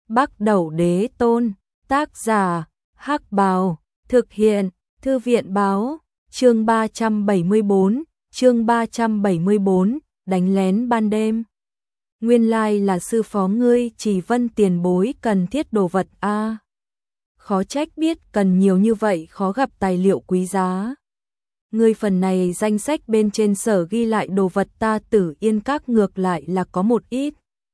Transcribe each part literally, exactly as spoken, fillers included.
Bắc Đẩu Đế Tôn, tác giả, Hắc Bào, thực hiện, Thư viện báo, chương ba trăm bảy mươi bốn, chương ba trăm bảy mươi bốn, đánh lén ban đêm. Nguyên lai là sư phó ngươi Chỉ Vân tiền bối cần thiết đồ vật a. À. Khó trách biết cần nhiều như vậy, khó gặp tài liệu quý giá. Ngươi phần này danh sách bên trên sở ghi lại đồ vật ta Tử Yên Các ngược lại là có một ít.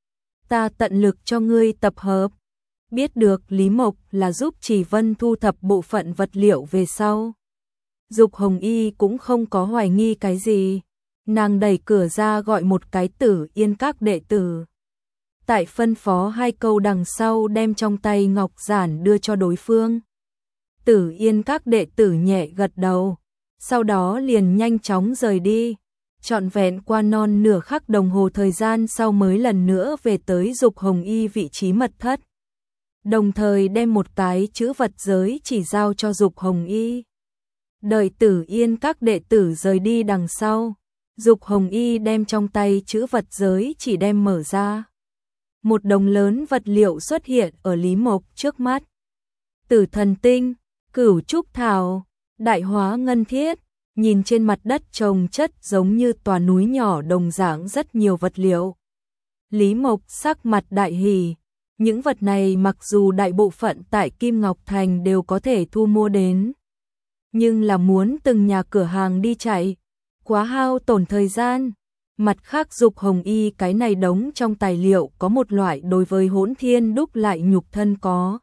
Ta tận lực cho ngươi tập hợp. Biết được Lý Mộc là giúp Chỉ Vân thu thập bộ phận vật liệu về sau. Dục Hồng Y cũng không có hoài nghi cái gì. Nàng đẩy cửa ra gọi một cái Tử Yên Các đệ tử. Tại phân phó hai câu đằng sau đem trong tay ngọc giản đưa cho đối phương. Tử Yên Các đệ tử nhẹ gật đầu. Sau đó liền nhanh chóng rời đi. Trọn vẹn qua non nửa khắc đồng hồ thời gian sau mới lần nữa về tới Dục Hồng Y vị trí mật thất. Đồng thời đem một cái chữ vật giới chỉ giao cho Dục Hồng Y. Đợi Tử Yên Các đệ tử rời đi đằng sau, Dục Hồng Y đem trong tay chữ vật giới chỉ đem mở ra. Một đống lớn vật liệu xuất hiện ở Lý Mộc trước mắt. Tử Thần Tinh, Cửu Trúc Thảo, Đại Hóa Ngân Thiết, nhìn trên mặt đất chồng chất giống như tòa núi nhỏ đồng dạng rất nhiều vật liệu. Lý Mộc sắc mặt đại hỉ. Những vật này mặc dù đại bộ phận tại Kim Ngọc Thành đều có thể thu mua đến, nhưng là muốn từng nhà cửa hàng đi chạy, quá hao tổn thời gian. Mặt khác Dục Hồng Y cái này đống trong tài liệu có một loại đối với hỗn thiên đúc lại nhục thân có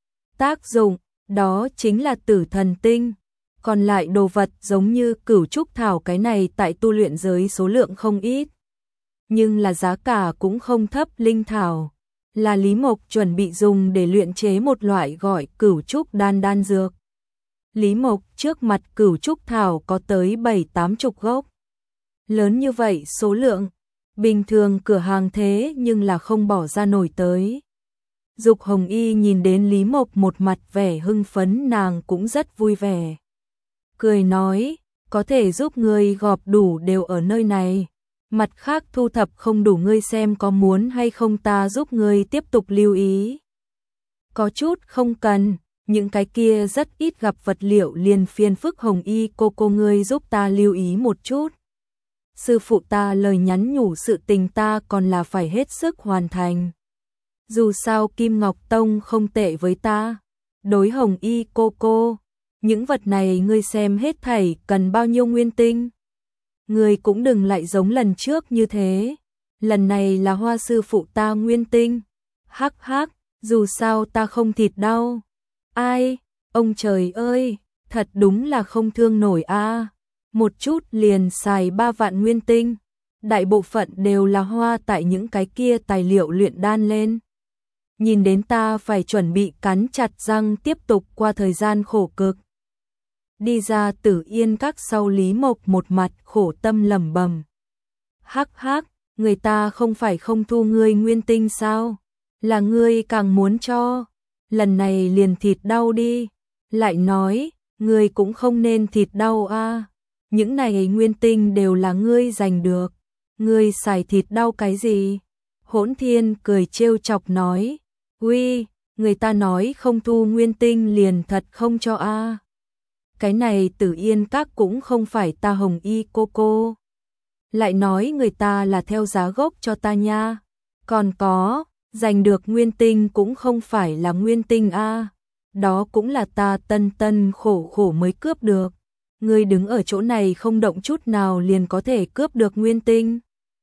tác dụng, đó chính là Tử Thần Tinh. Còn lại đồ vật giống như Cửu Trúc Thảo cái này tại tu luyện giới số lượng không ít, nhưng là giá cả cũng không thấp. Linh Thảo là Lý Mộc chuẩn bị dùng để luyện chế một loại gọi Cửu Trúc đan đan dược. Lý Mộc trước mặt Cửu Trúc Thảo có tới bảy tám chục gốc. Lớn như vậy số lượng, bình thường cửa hàng thế nhưng là không bỏ ra nổi tới. Dục Hồng Y nhìn đến Lý Mộc một mặt vẻ hưng phấn, nàng cũng rất vui vẻ. Cười nói, có thể giúp ngươi gọp đủ đều ở nơi này. Mặt khác thu thập không đủ ngươi xem có muốn hay không ta giúp ngươi tiếp tục lưu ý. Có chút không cần, những cái kia rất ít gặp vật liệu liền phiền phức Hồng Y cô cô ngươi giúp ta lưu ý một chút. Sư phụ ta lời nhắn nhủ sự tình ta còn là phải hết sức hoàn thành. Dù sao Kim Ngọc Tông không tệ với ta. Đối Hồng Y cô cô, những vật này ngươi xem hết thảy cần bao nhiêu nguyên tinh. Ngươi cũng đừng lại giống lần trước như thế. Lần này là Hoa sư phụ ta nguyên tinh. Hắc hắc, dù sao ta không thịt đau. Ai, ông trời ơi, thật đúng là không thương nổi a. À. Một chút liền xài ba vạn nguyên tinh. Đại bộ phận đều là hoa tại những cái kia tài liệu luyện đan lên. Nhìn đến ta phải chuẩn bị cắn chặt răng tiếp tục qua thời gian khổ cực. Đi ra Tử Yên Các sau, Lý Mộc một mặt khổ tâm lẩm bẩm. Hắc hắc, người ta không phải không thu ngươi nguyên tinh sao? Là ngươi càng muốn cho. Lần này liền thịt đau đi. Lại nói, ngươi cũng không nên thịt đau a. À. Những này nguyên tinh đều là ngươi giành được. Ngươi xài thịt đau cái gì? Hỗn Thiên cười trêu chọc nói. Uy, người ta nói không thu nguyên tinh liền thật không cho a. À. Cái này Tử Yên Các cũng không phải ta Hồng Y cô cô. Lại nói người ta là theo giá gốc cho ta nha. Còn có, giành được nguyên tinh cũng không phải là nguyên tinh a. À. Đó cũng là ta tân tân khổ khổ mới cướp được. Ngươi đứng ở chỗ này không động chút nào liền có thể cướp được nguyên tinh.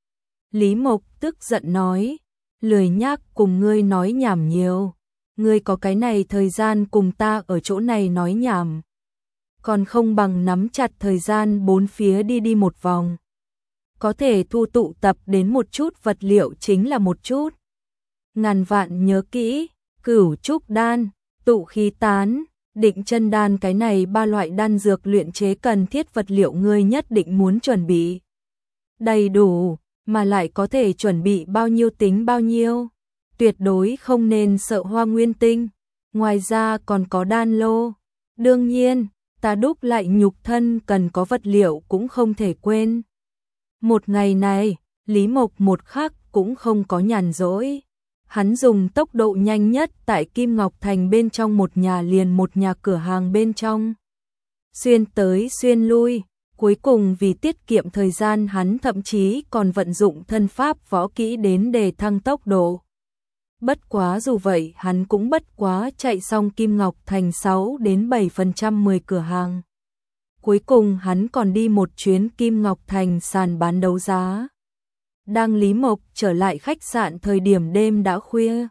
Lý Mộc tức giận nói, lười nhác cùng ngươi nói nhảm nhiều. Ngươi có cái này thời gian cùng ta ở chỗ này nói nhảm. Còn không bằng nắm chặt thời gian bốn phía đi đi một vòng. Có thể thu tụ tập đến một chút vật liệu chính là một chút. Ngàn vạn nhớ kỹ, Cửu Trúc đan, tụ khí tán, định chân đan, cái này ba loại đan dược luyện chế cần thiết vật liệu ngươi nhất định muốn chuẩn bị đầy đủ, mà lại có thể chuẩn bị bao nhiêu tính bao nhiêu. Tuyệt đối không nên sợ hoa nguyên tinh. Ngoài ra còn có đan lô. Đương nhiên, ta đúc lại nhục thân cần có vật liệu cũng không thể quên. Một ngày này, Lý Mộc một khắc cũng không có nhàn rỗi. Hắn dùng tốc độ nhanh nhất tại Kim Ngọc Thành bên trong một nhà liền một nhà cửa hàng bên trong. Xuyên tới xuyên lui, cuối cùng vì tiết kiệm thời gian hắn thậm chí còn vận dụng thân pháp võ kỹ đến để thăng tốc độ. Bất quá dù vậy hắn cũng bất quá chạy xong Kim Ngọc Thành sáu đến bảy phần trăm mười cửa hàng. Cuối cùng hắn còn đi một chuyến Kim Ngọc Thành sàn bán đấu giá. Đang Lý Mộc trở lại khách sạn thời điểm đêm đã khuya.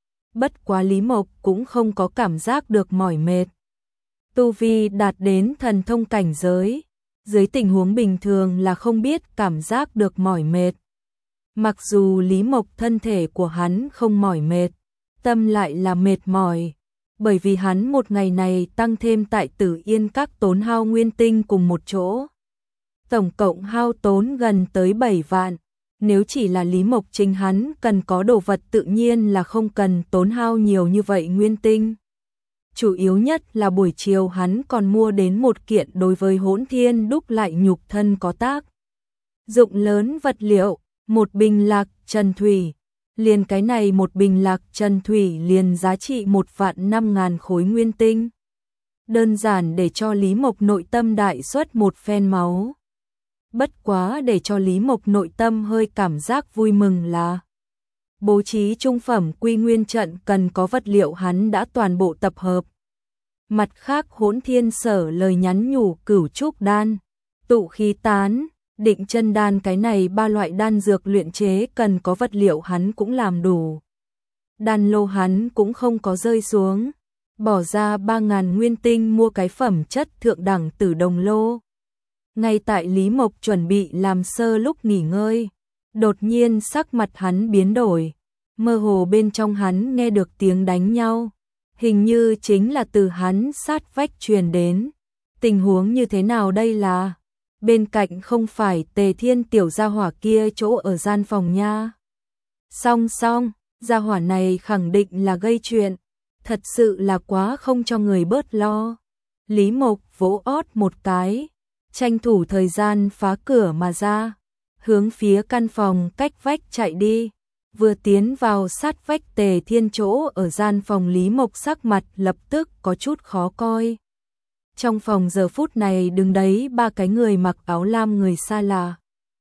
Bất quá Lý Mộc cũng không có cảm giác được mỏi mệt. Tu vi đạt đến thần thông cảnh giới, dưới tình huống bình thường là không biết cảm giác được mỏi mệt. Mặc dù Lý Mộc thân thể của hắn không mỏi mệt, tâm lại là mệt mỏi, bởi vì hắn một ngày này tăng thêm tại Tử Yên Các tốn hao nguyên tinh cùng một chỗ. Tổng cộng hao tốn gần tới bảy vạn, nếu chỉ là Lý Mộc chính hắn cần có đồ vật tự nhiên là không cần tốn hao nhiều như vậy nguyên tinh. Chủ yếu nhất là buổi chiều hắn còn mua đến một kiện đối với Hỗn Thiên đúc lại nhục thân có tác dụng lớn vật liệu, một bình lạc trần thủy. Liền cái này một bình lạc trần thủy liền giá trị một vạn năm ngàn khối nguyên tinh. Đơn giản để cho Lý Mộc nội tâm đại xuất một phen máu. Bất quá để cho Lý Mộc nội tâm hơi cảm giác vui mừng là bố trí trung phẩm quy nguyên trận cần có vật liệu hắn đã toàn bộ tập hợp. Mặt khác Hỗn Thiên Sở lời nhắn nhủ cửu trúc đan, tụ khí tán, định chân đan cái này ba loại đan dược luyện chế cần có vật liệu hắn cũng làm đủ. Đan lô hắn cũng không có rơi xuống, bỏ ra ba ngàn nguyên tinh mua cái phẩm chất thượng đẳng tử đồng lô. Ngay tại Lý Mộc chuẩn bị làm sơ lúc nghỉ ngơi, đột nhiên sắc mặt hắn biến đổi, mơ hồ bên trong hắn nghe được tiếng đánh nhau, hình như chính là từ hắn sát vách truyền đến. Tình huống như thế nào đây là? Bên cạnh không phải Tề Thiên tiểu gia hỏa kia chỗ ở gian phòng nha. Song song, gia hỏa này khẳng định là gây chuyện, thật sự là quá không cho người bớt lo. Lý Mộc vỗ ót một cái, tranh thủ thời gian phá cửa mà ra, hướng phía căn phòng cách vách chạy đi. Vừa tiến vào sát vách Tề Thiên chỗ ở gian phòng, Lý Mộc sắc mặt lập tức có chút khó coi. Trong phòng giờ phút này đứng đấy ba cái người mặc áo lam người xa lạ.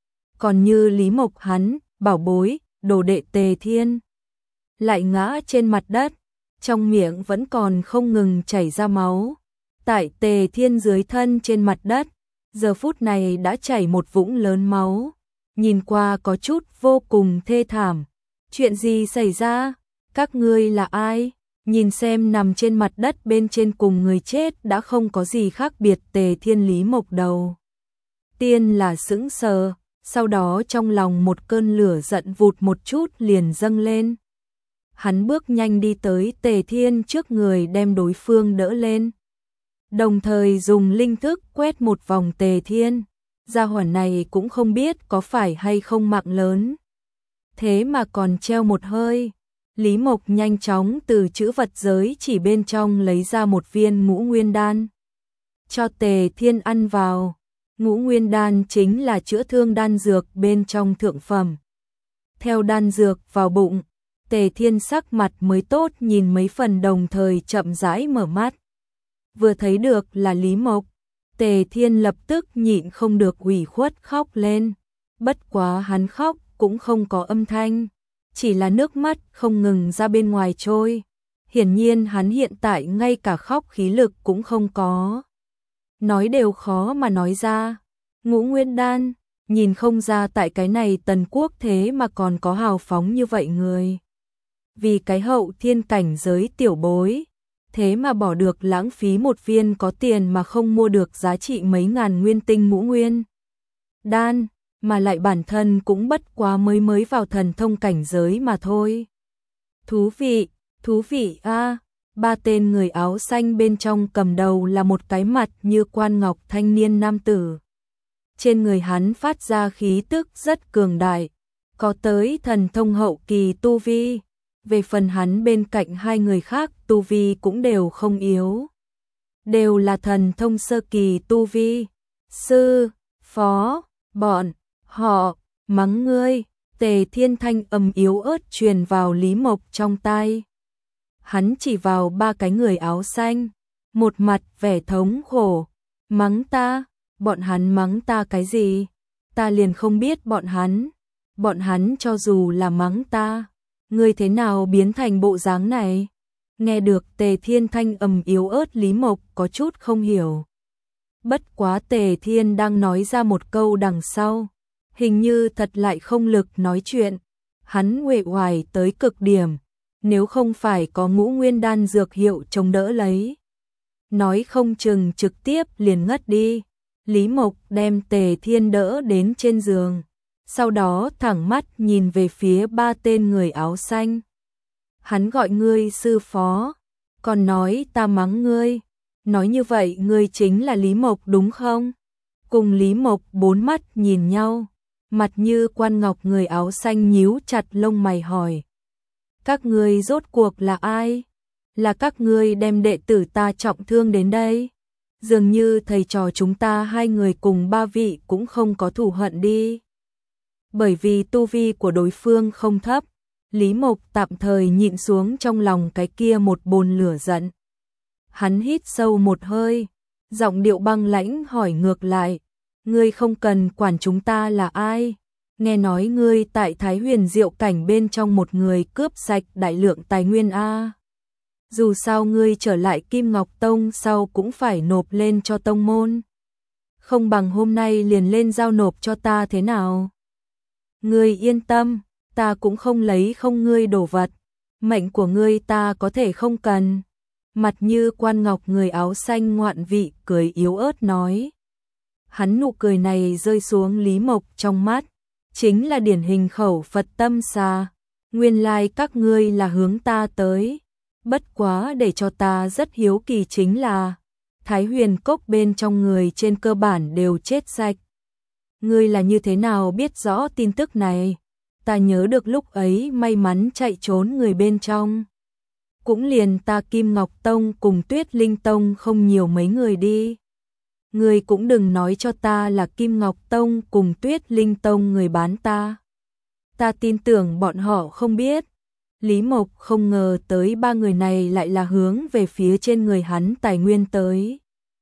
Còn như Lý Mộc hắn, bảo bối, đồ đệ Tề Thiên, lại ngã trên mặt đất, trong miệng vẫn còn không ngừng chảy ra máu. Tại Tề Thiên dưới thân trên mặt đất, giờ phút này đã chảy một vũng lớn máu, nhìn qua có chút vô cùng thê thảm. Chuyện gì xảy ra? Các ngươi là ai? Nhìn xem nằm trên mặt đất bên trên cùng người chết đã không có gì khác biệt. Tề Thiên Lý Mộc đầu tiên là sững sờ, sau đó trong lòng một cơn lửa giận vụt một chút liền dâng lên. Hắn bước nhanh đi tới Tề Thiên trước người đem đối phương đỡ lên, đồng thời dùng linh thức quét một vòng Tề Thiên. Gia hỏa này cũng không biết có phải hay không mạng lớn, thế mà còn treo một hơi. Lý Mộc nhanh chóng từ chữ vật giới chỉ bên trong lấy ra một viên ngũ nguyên đan, cho Tề Thiên ăn vào. Ngũ nguyên đan chính là chữa thương đan dược bên trong thượng phẩm. Theo đan dược vào bụng, Tề Thiên sắc mặt mới tốt nhìn mấy phần, đồng thời chậm rãi mở mắt. Vừa thấy được là Lý Mộc, Tề Thiên lập tức nhịn không được ủy khuất khóc lên. Bất quá hắn khóc cũng không có âm thanh, chỉ là nước mắt không ngừng ra bên ngoài trôi. Hiển nhiên hắn hiện tại ngay cả khóc khí lực cũng không có, nói đều khó mà nói ra. Ngũ nguyên đan, nhìn không ra tại cái này Tần Quốc thế mà còn có hào phóng như vậy người. Vì cái hậu thiên cảnh giới tiểu bối, thế mà bỏ được lãng phí một viên có tiền mà không mua được giá trị mấy ngàn nguyên tinh ngũ nguyên đan, mà lại bản thân cũng bất quá mới mới vào thần thông cảnh giới mà thôi. Thú vị, thú vị a. À, ba tên người áo xanh bên trong cầm đầu là một cái mặt như quan ngọc thanh niên nam tử. Trên người hắn phát ra khí tức rất cường đại, có tới thần thông hậu kỳ tu vi. Về phần hắn bên cạnh hai người khác tu vi cũng đều không yếu, đều là thần thông sơ kỳ tu vi. Sư, phó, bọn họ, mắng ngươi, Tề Thiên thanh âm yếu ớt truyền vào Lý Mộc trong tai. Hắn chỉ vào ba cái người áo xanh, một mặt vẻ thống khổ, mắng ta, bọn hắn mắng ta cái gì? Ta liền không biết bọn hắn, bọn hắn cho dù là mắng ta, ngươi thế nào biến thành bộ dáng này? Nghe được Tề Thiên thanh âm yếu ớt, Lý Mộc có chút không hiểu. Bất quá Tề Thiên đang nói ra một câu đằng sau, hình như thật lại không lực nói chuyện. Hắn uể oải tới cực điểm, nếu không phải có Ngũ Nguyên đan dược hiệu chống đỡ lấy, nói không chừng trực tiếp liền ngất đi. Lý Mộc đem Tề Thiên đỡ đến trên giường, sau đó thẳng mắt nhìn về phía ba tên người áo xanh. Hắn gọi ngươi sư phó, còn nói ta mắng ngươi, nói như vậy ngươi chính là Lý Mộc đúng không? Cùng Lý Mộc bốn mắt nhìn nhau, mặt như quan ngọc người áo xanh nhíu chặt lông mày hỏi. Các ngươi rốt cuộc là ai? Là các ngươi đem đệ tử ta trọng thương đến đây? Dường như thầy trò chúng ta hai người cùng ba vị cũng không có thù hận đi. Bởi vì tu vi của đối phương không thấp, Lý Mộc tạm thời nhịn xuống trong lòng cái kia một bồn lửa giận. Hắn hít sâu một hơi, giọng điệu băng lãnh hỏi ngược lại, ngươi không cần quản chúng ta là ai, nghe nói ngươi tại Thái Huyền Diệu cảnh bên trong một người cướp sạch đại lượng tài nguyên a. Dù sao ngươi trở lại Kim Ngọc Tông sau cũng phải nộp lên cho tông môn. Không bằng hôm nay liền lên giao nộp cho ta thế nào? Ngươi yên tâm, ta cũng không lấy không ngươi đồ vật, mệnh của ngươi ta có thể không cần. Mặt như quan ngọc người áo xanh ngoạn vị cười yếu ớt nói. Hắn nụ cười này rơi xuống Lý Mộc trong mắt, chính là điển hình khẩu Phật tâm xà. Nguyên lai các ngươi là hướng ta tới. Bất quá để cho ta rất hiếu kỳ chính là Thái Huyền Cốc bên trong người trên cơ bản đều chết sạch. Ngươi là như thế nào biết rõ tin tức này? Ta nhớ được lúc ấy may mắn chạy trốn người bên trong. Cũng liền ta Kim Ngọc Tông cùng Tuyết Linh Tông không nhiều mấy người đi. Ngươi cũng đừng nói cho ta là Kim Ngọc Tông cùng Tuyết Linh Tông người bán ta. Ta tin tưởng bọn họ không biết. Lý Mộc không ngờ tới ba người này lại là hướng về phía trên người hắn tài nguyên tới.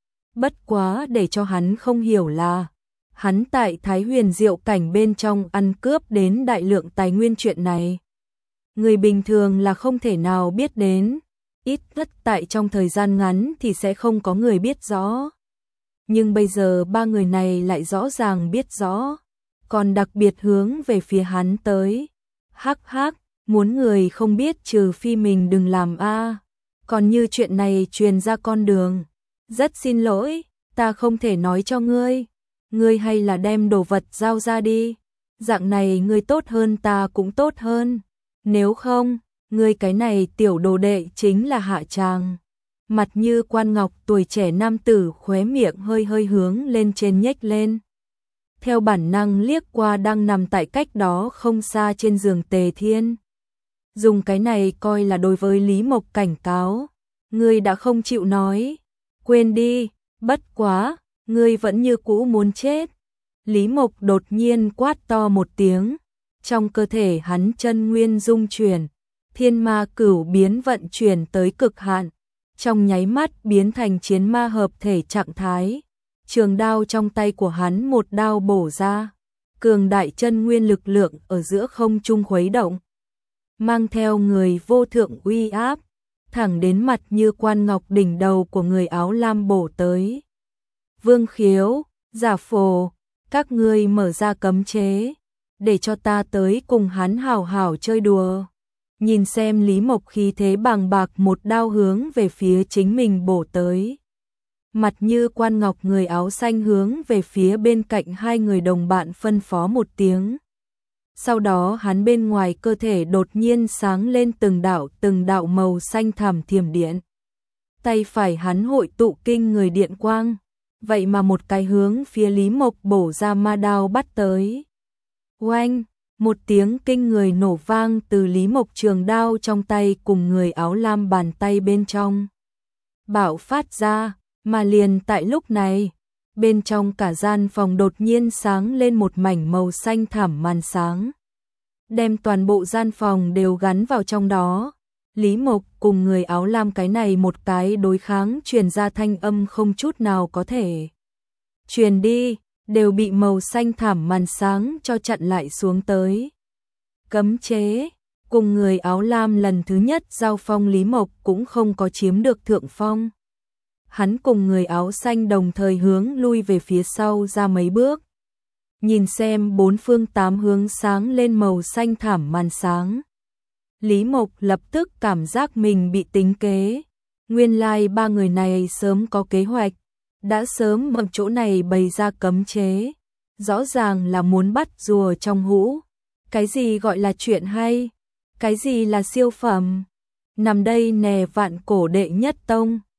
Bất quá để cho hắn không hiểu là hắn tại Thái Huyền Diệu cảnh bên trong ăn cướp đến đại lượng tài nguyên chuyện này. Người bình thường là không thể nào biết đến, ít nhất tại trong thời gian ngắn thì sẽ không có người biết rõ. Nhưng bây giờ ba người này lại rõ ràng biết rõ, còn đặc biệt hướng về phía hắn tới. Hắc hắc, muốn người không biết trừ phi mình đừng làm a. Còn như chuyện này truyền ra con đường, rất xin lỗi, ta không thể nói cho ngươi. Ngươi hay là đem đồ vật giao ra đi, dạng này ngươi tốt hơn ta cũng tốt hơn. Nếu không, ngươi cái này tiểu đồ đệ chính là hạ tràng. Mặt như quan ngọc tuổi trẻ nam tử khóe miệng hơi hơi hướng lên trên nhếch lên. Theo bản năng liếc qua đang nằm tại cách đó không xa trên giường Tề Thiên. Dùng cái này coi là đối với Lý Mộc cảnh cáo. Ngươi đã không chịu nói, quên đi, bất quá, ngươi vẫn như cũ muốn chết. Lý Mộc đột nhiên quát to một tiếng, trong cơ thể hắn chân nguyên dung chuyển, thiên ma cửu biến vận chuyển tới cực hạn, trong nháy mắt biến thành chiến ma hợp thể trạng thái. Trường đao trong tay của hắn một đao bổ ra, cường đại chân nguyên lực lượng ở giữa không trung khuấy động, mang theo người vô thượng uy áp, thẳng đến mặt như quan ngọc đỉnh đầu của người áo lam bổ tới. Vương Khiếu, Giả Phổ, các ngươi mở ra cấm chế, để cho ta tới cùng hắn hảo hảo chơi đùa. Nhìn xem Lý Mộc khí thế bàng bạc một đao hướng về phía chính mình bổ tới. Mặt như quan ngọc người áo xanh hướng về phía bên cạnh hai người đồng bạn phân phó một tiếng. Sau đó hắn bên ngoài cơ thể đột nhiên sáng lên từng đạo từng đạo màu xanh thẳm thiểm điện. Tay phải hắn hội tụ kinh người điện quang, vậy mà một cái hướng phía Lý Mộc bổ ra ma đao bắt tới. Oanh, một tiếng kinh người nổ vang từ Lý Mộc trường đao trong tay cùng người áo lam bàn tay bên trong bạo phát ra, mà liền tại lúc này, bên trong cả gian phòng đột nhiên sáng lên một mảnh màu xanh thẳm màn sáng. đem toàn bộ gian phòng đều gắn vào trong đó. Lý Mộc cùng người áo lam cái này một cái đối kháng truyền ra thanh âm không chút nào có thể truyền đi, đều bị màu xanh thảm màn sáng cho chặn lại xuống tới. Cấm chế, cùng người áo lam lần thứ nhất giao phong Lý Mộc cũng không có chiếm được thượng phong. Hắn cùng người áo xanh đồng thời hướng lui về phía sau ra mấy bước. Nhìn xem bốn phương tám hướng sáng lên màu xanh thảm màn sáng. Lý Mộc lập tức cảm giác mình bị tính kế. Nguyên lai ba người này sớm có kế hoạch, đã sớm ở chỗ này bày ra cấm chế. Rõ ràng là muốn bắt rùa trong hũ. Cái gì gọi là chuyện hay? Cái gì là siêu phẩm? Nằm đây nè vạn cổ đệ nhất tông.